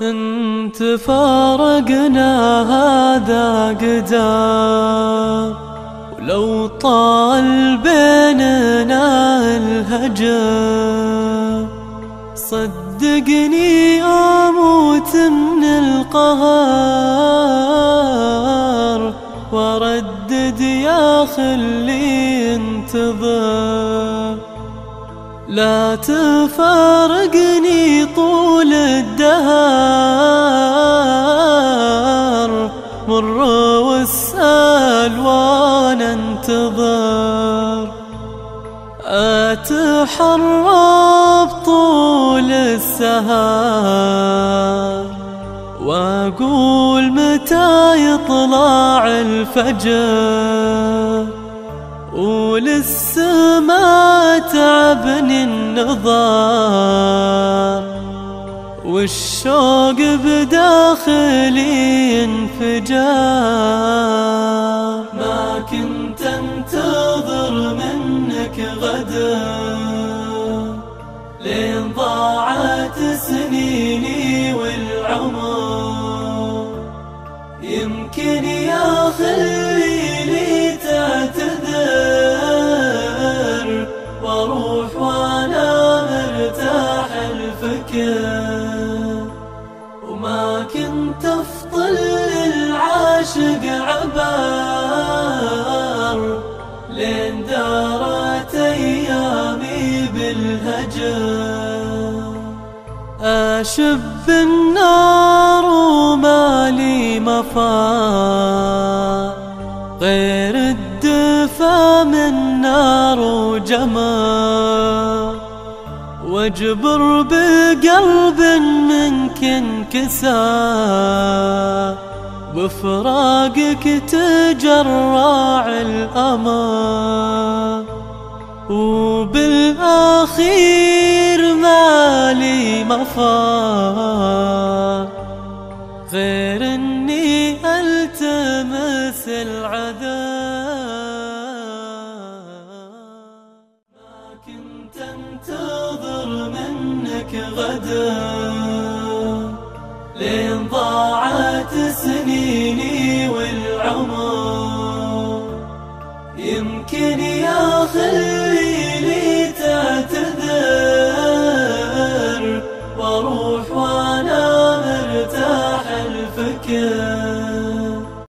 انت فارقنا هذا قدر، ولو طال بيننا الهجر صدقني اموت من القهر، واردد يا خلي انتظر. لا تفارقني طول الدهر، مر واسأل وانا انتظر. اتحرى بطول السهر، واقول متى يطلع الفجر، ولسه ما تعبني النظر، والشوق بداخلي انفجار. ما كنت انتظر منك غدا، لين ضاعت سنيني والعمر. يمكن يا خليلي تعتذر، واروح وانا مرتاح الفكر، وما كنت افضل للعاشق عبر، لين دارت ايامي بالهجر. اشب النار ومالي مفار، غير الدفا من نار وجمر، واجبر بقلب منك انكسار، بفراقك تجرع الأمر. وبالأخير مالي مفار، غير اني التمس العذاب. ما كنت انتظر منك غدا، لين ضاعت سنيني والعمر. يمكن يا خليلي تعتذر، واروح وانا مرتاح الفكر،